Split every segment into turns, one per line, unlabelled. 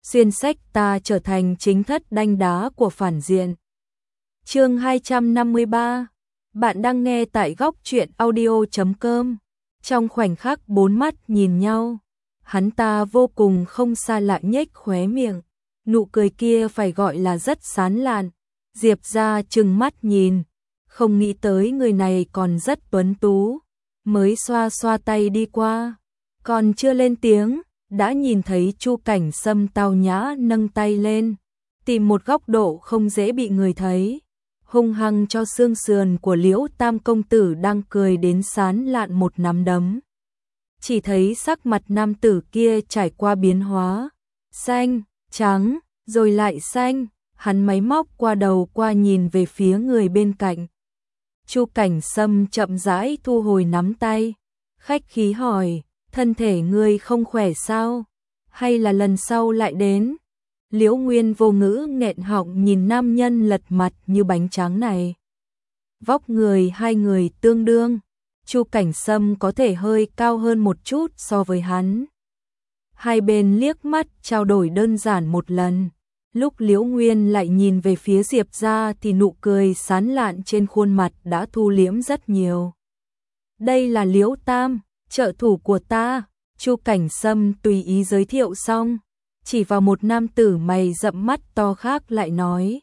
xuyên sách ta trở thành chính thất đanh đá của phản diện. Chương 253. Bạn đang nghe tại góc truyện audio.com. Trong khoảnh khắc bốn mắt nhìn nhau, hắn ta vô cùng không xa lạ nhếch khóe miệng, nụ cười kia phải gọi là rất sán lạn. Diệp Gia trừng mắt nhìn, không nghĩ tới người này còn rất tuấn tú, mới xoa xoa tay đi qua, còn chưa lên tiếng, đã nhìn thấy Chu Cảnh Sâm tao nhã nâng tay lên, tìm một góc độ không dễ bị người thấy, hung hăng cho xương sườn của Liễu Tam công tử đang cười đến sán lạn một nắm đấm. Chỉ thấy sắc mặt nam tử kia trải qua biến hóa, xanh, trắng, rồi lại xanh, hắn máy móc qua đầu qua nhìn về phía người bên cạnh. Chu Cảnh Sâm chậm rãi thu hồi nắm tay, khách khí hỏi, thân thể ngươi không khỏe sao? Hay là lần sau lại đến? Liễu Nguyên vô ngữ nghẹn họng nhìn nam nhân lật mặt như bánh tráng này. Vóc người hai người tương đương, Chu Cảnh Sâm có thể hơi cao hơn một chút so với hắn. Hai bên liếc mắt trao đổi đơn giản một lần. Lúc Liễu Nguyên lại nhìn về phía Diệp Gia thì nụ cười sán lạn trên khuôn mặt đã thu liễm rất nhiều. Đây là Liễu Tam, trợ thủ của ta. Chu Cảnh Sâm tùy ý giới thiệu xong, chỉ vào một nam tử mày rậm mắt to khác lại nói.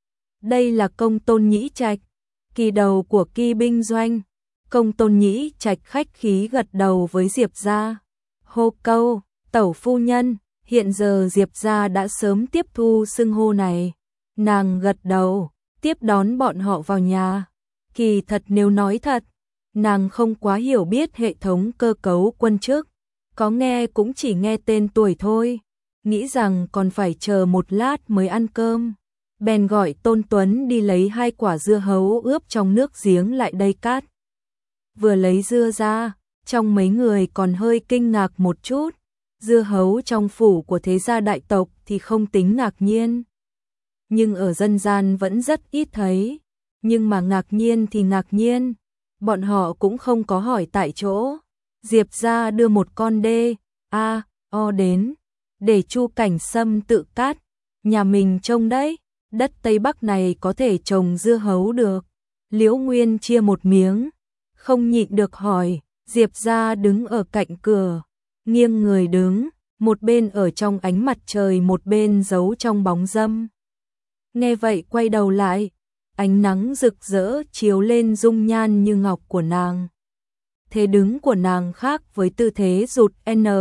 Đây là Công Tôn Nhĩ Trạch, kỳ đầu của Kỳ binh doanh. Công Tôn Nhĩ Trạch khách khí gật đầu với Diệp Gia. Hô câu, tẩu phu nhân. Hiện giờ Diệp Gia đã sớm tiếp thu xưng hô này. Nàng gật đầu, tiếp đón bọn họ vào nhà. Kỳ thật nếu nói thật, nàng không quá hiểu biết hệ thống cơ cấu quân chức. Có nghe cũng chỉ nghe tên tuổi thôi. Nghĩ rằng còn phải chờ một lát mới ăn cơm. Bèn gọi Tôn Tuấn đi lấy 2 quả dưa hấu ướp trong nước giếng lại đây cát. Vừa lấy dưa ra, trong mấy người còn hơi kinh ngạc một chút. Dưa hấu trong phủ của thế gia đại tộc thì không tính ngạc nhiên. Nhưng ở dân gian vẫn rất ít thấy. Nhưng mà ngạc nhiên thì ngạc nhiên. Bọn họ cũng không có hỏi tại chỗ. Diệp Gia đưa một con o đến. Để Chu Cảnh Sâm tự cát. Nhà mình trông đấy. Đất Tây Bắc này có thể trồng dưa hấu được. Liễu Nguyên chia một miếng. Không nhịn được hỏi. Diệp Gia đứng ở cạnh cửa. Nghiêng người đứng, một bên ở trong ánh mặt trời một bên giấu trong bóng râm. Nghe vậy quay đầu lại, ánh nắng rực rỡ chiếu lên dung nhan như ngọc của nàng. Thế đứng của nàng khác với tư thế rụt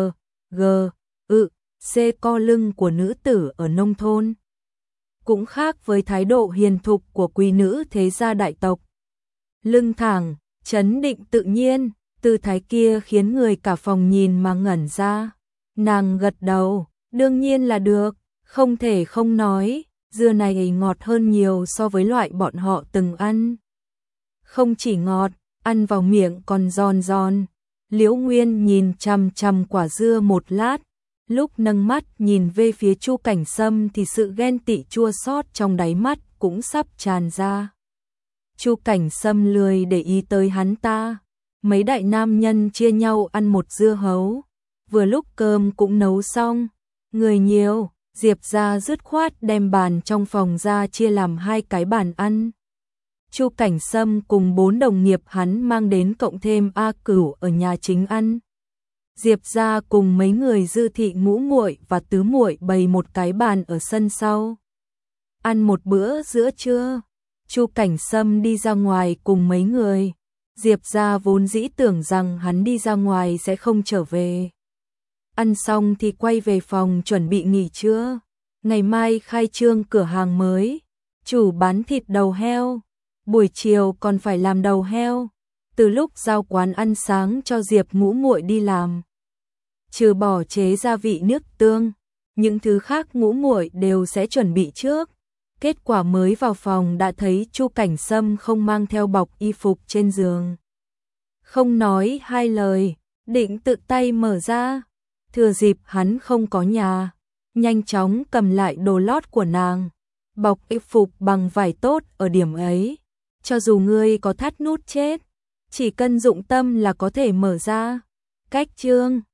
C co lưng của nữ tử ở nông thôn. Cũng khác với thái độ hiền thục của quý nữ thế gia đại tộc. Lưng thẳng, trấn định tự nhiên. Tư thái kia khiến người cả phòng nhìn mà ngẩn ra. Nàng gật đầu, đương nhiên là được, không thể không nói, dưa này ngọt hơn nhiều so với loại bọn họ từng ăn. Không chỉ ngọt, ăn vào miệng còn giòn giòn. Liễu Nguyên nhìn chằm chằm quả dưa một lát, lúc nâng mắt nhìn về phía Chu Cảnh Sâm thì sự ghen tị chua xót trong đáy mắt cũng sắp tràn ra. Chu Cảnh Sâm lười để ý tới hắn ta. Mấy đại nam nhân chia nhau ăn một dưa hấu, vừa lúc cơm cũng nấu xong, người nhiều, Diệp Gia dứt khoát đem bàn trong phòng ra chia làm 2 cái bàn ăn. Chu Cảnh Sâm cùng 4 đồng nghiệp hắn mang đến cộng thêm A Cửu ở nhà chính ăn. Diệp Gia cùng mấy người Dư thị ngũ muội và tứ muội bày một cái bàn ở sân sau. Ăn một bữa giữa trưa, Chu Cảnh Sâm đi ra ngoài cùng mấy người. Diệp Gia vốn dĩ tưởng rằng hắn đi ra ngoài sẽ không trở về. Ăn xong thì quay về phòng chuẩn bị nghỉ trưa. Ngày mai khai trương cửa hàng mới, chủ bán thịt đầu heo. Buổi chiều còn phải làm đầu heo. Từ lúc giao quán ăn sáng cho Diệp ngũ muội đi làm, trừ bỏ chế gia vị nước tương, những thứ khác ngũ muội đều sẽ chuẩn bị trước. Kết quả mới vào phòng đã thấy Chu Cảnh Sâm không mang theo bọc y phục trên giường. Không nói 2 lời, định tự tay mở ra. Thừa dịp hắn không có nhà, nhanh chóng cầm lại đồ lót của nàng. Bọc y phục bằng vải tốt ở điểm ấy. Cho dù ngươi có thắt nút chết, chỉ cần dụng tâm là có thể mở ra. Cách chương